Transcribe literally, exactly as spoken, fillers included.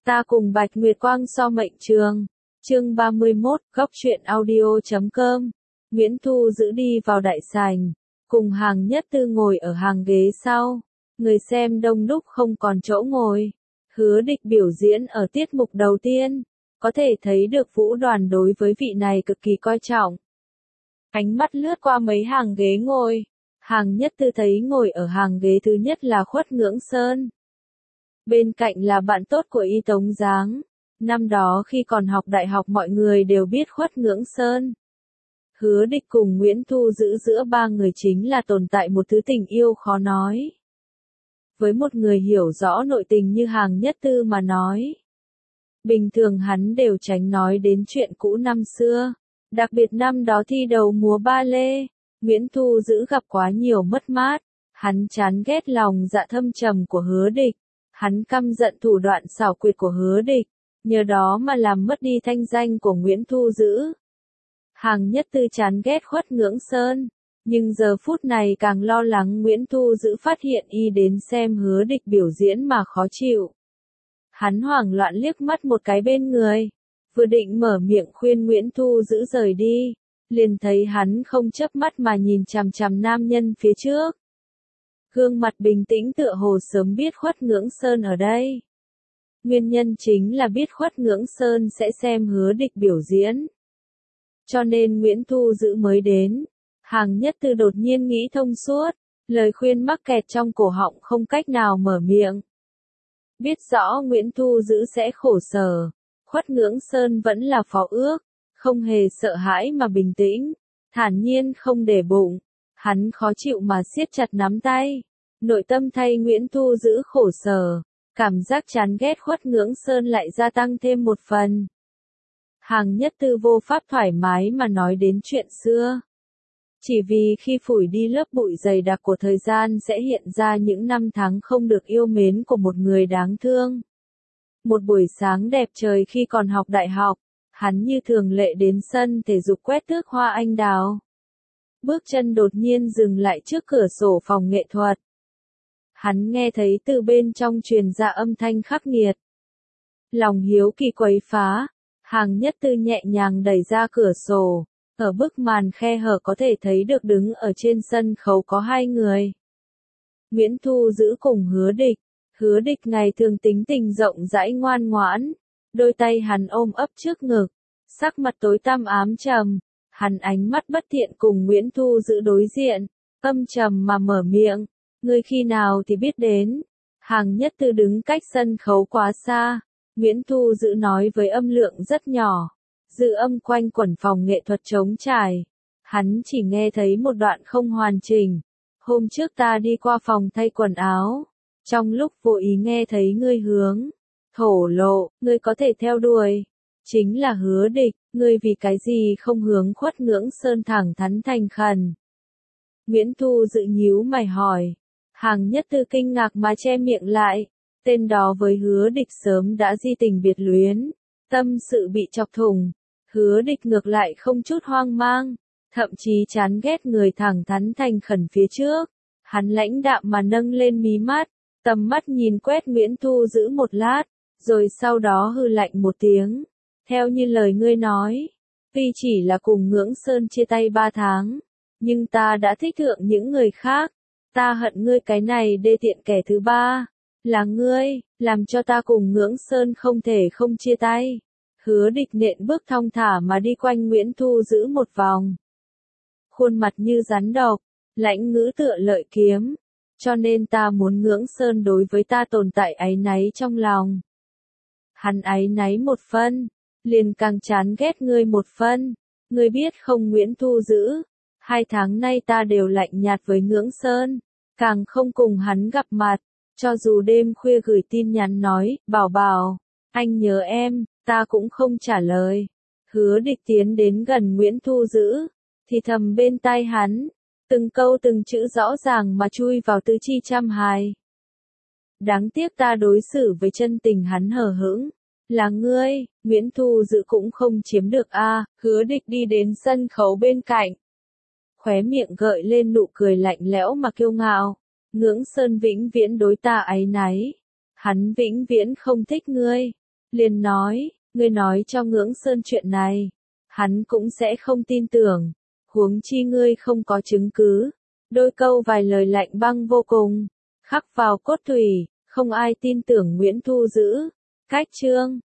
Ta cùng Bạch Nguyệt Quang so mệnh trường. Chương ba mươi mốt, góc truyện audio chấm com. Nguyễn Thu Giữ đi vào đại sảnh, cùng Hàng Nhất Tư ngồi ở hàng ghế sau. Người xem đông đúc không còn chỗ ngồi. Hứa Địch biểu diễn ở tiết mục đầu tiên, có thể thấy được Vũ Đoàn đối với vị này cực kỳ coi trọng. Ánh mắt lướt qua mấy hàng ghế ngồi. Hàng Nhất Tư thấy ngồi ở hàng ghế thứ nhất là Khuất Ngưỡng Sơn. Bên cạnh là bạn tốt của Y Tống Giáng. Năm đó khi còn học đại học mọi người đều biết Khuất Ngưỡng Sơn. Hứa Địch cùng Nguyễn Thu Giữ giữa ba người chính là tồn tại một thứ tình yêu khó nói. Với một người hiểu rõ nội tình như Hàng Nhất Tư mà nói, bình thường hắn đều tránh nói đến chuyện cũ năm xưa. Đặc biệt năm đó thi đầu múa ba lê, Nguyễn Thu Giữ gặp quá nhiều mất mát. Hắn chán ghét lòng dạ thâm trầm của Hứa Địch. Hắn căm giận thủ đoạn xảo quyệt của Hứa Địch, nhờ đó mà làm mất đi thanh danh của Nguyễn Thu Giữ. Hàng Nhất Tư chán ghét Khuất Ngưỡng Sơn, nhưng giờ phút này càng lo lắng Nguyễn Thu Giữ phát hiện y đến xem Hứa Địch biểu diễn mà khó chịu. Hắn hoảng loạn liếc mắt một cái bên người, vừa định mở miệng khuyên Nguyễn Thu Giữ rời đi, liền thấy hắn không chớp mắt mà nhìn chằm chằm nam nhân phía trước. Gương mặt bình tĩnh tựa hồ sớm biết Khuất Ngưỡng Sơn ở đây. Nguyên nhân chính là biết Khuất Ngưỡng Sơn sẽ xem Hứa Địch biểu diễn. Cho nên Nguyễn Thu Giữ mới đến. Hàng Nhất Tư đột nhiên nghĩ thông suốt, lời khuyên mắc kẹt trong cổ họng không cách nào mở miệng. Biết rõ Nguyễn Thu Giữ sẽ khổ sở, Khuất Ngưỡng Sơn vẫn là phó ước, không hề sợ hãi mà bình tĩnh, thản nhiên không để bụng. Hắn khó chịu mà siết chặt nắm tay, nội tâm thay Nguyễn Thu Giữ khổ sở, cảm giác chán ghét Khuất Ngưỡng Sơn lại gia tăng thêm một phần. Hàng Nhất Tư vô pháp thoải mái mà nói đến chuyện xưa. Chỉ vì khi phủi đi lớp bụi dày đặc của thời gian sẽ hiện ra những năm tháng không được yêu mến của một người đáng thương. Một buổi sáng đẹp trời khi còn học đại học, hắn như thường lệ đến sân thể dục quét tước hoa anh đào. Bước chân đột nhiên dừng lại trước cửa sổ phòng nghệ thuật. Hắn nghe thấy từ bên trong truyền ra âm thanh khắc nghiệt. Lòng hiếu kỳ quấy phá, Hàng Nhất Tư nhẹ nhàng đẩy ra cửa sổ, ở bức màn khe hở có thể thấy được đứng ở trên sân khấu có hai người. Nguyễn Thu Giữ cùng Hứa Địch. Hứa Địch ngày thường tính tình rộng rãi ngoan ngoãn, đôi tay hắn ôm ấp trước ngực, sắc mặt tối tăm ám trầm. Hắn ánh mắt bất thiện cùng Nguyễn Thu Giữ đối diện, âm trầm mà mở miệng, ngươi khi nào thì biết đến. Hàng Nhất Tư đứng cách sân khấu quá xa, Nguyễn Thu Giữ nói với âm lượng rất nhỏ, dư âm quanh quẩn phòng nghệ thuật trống trải. Hắn chỉ nghe thấy một đoạn không hoàn chỉnh. Hôm trước ta đi qua phòng thay quần áo, trong lúc vô ý nghe thấy ngươi hướng thổ lộ, ngươi có thể theo đuổi. Chính là Hứa Địch, ngươi vì cái gì không hướng Khuất Ngưỡng Sơn thẳng thắn thành khẩn. Nguyễn Thu Giữ nhíu mày hỏi. Hàng Nhất Tư kinh ngạc mà che miệng lại, tên đó với Hứa Địch sớm đã di tình biệt luyến, tâm sự bị chọc thủng. Hứa Địch ngược lại không chút hoang mang, thậm chí chán ghét người thẳng thắn thành khẩn phía trước. Hắn lãnh đạm mà nâng lên mí mắt, tầm mắt nhìn quét Nguyễn Thu Giữ một lát, rồi sau đó hừ lạnh một tiếng. Theo như lời ngươi nói, tuy chỉ là cùng Ngưỡng Sơn chia tay ba tháng, nhưng ta đã thích thượng những người khác. Ta hận ngươi cái này đê tiện kẻ thứ ba, là ngươi, làm cho ta cùng Ngưỡng Sơn không thể không chia tay. Hứa Địch nện bước thong thả mà đi quanh Nguyễn Thu Giữ một vòng. Khuôn mặt như rắn độc, lãnh ngữ tựa lợi kiếm. Cho nên ta muốn Ngưỡng Sơn đối với ta tồn tại áy náy trong lòng. Hắn áy náy một phân, liền càng chán ghét ngươi một phân. Ngươi biết không Nguyễn Thu Giữ, hai tháng nay ta đều lạnh nhạt với Ngưỡng Sơn, càng không cùng hắn gặp mặt. Cho dù đêm khuya gửi tin nhắn nói, bảo bảo, anh nhớ em, ta cũng không trả lời. Hứa Địch tiến đến gần Nguyễn Thu Giữ, thì thầm bên tai hắn, từng câu từng chữ rõ ràng mà chui vào tứ chi trăm hài. Đáng tiếc ta đối xử với chân tình hắn hờ hững. Là ngươi, Nguyễn Thu Giữ cũng không chiếm được a. À, Hứa Địch đi đến sân khấu bên cạnh. Khóe miệng gợi lên nụ cười lạnh lẽo mà kiêu ngạo. Ngưỡng Sơn vĩnh viễn đối ta áy náy. Hắn vĩnh viễn không thích ngươi. liền nói, ngươi nói cho Ngưỡng Sơn chuyện này, hắn cũng sẽ không tin tưởng, huống chi ngươi không có chứng cứ. Đôi câu vài lời lạnh băng vô cùng, khắc vào cốt thủy, không ai tin tưởng Nguyễn Thu Dữ. Cách chương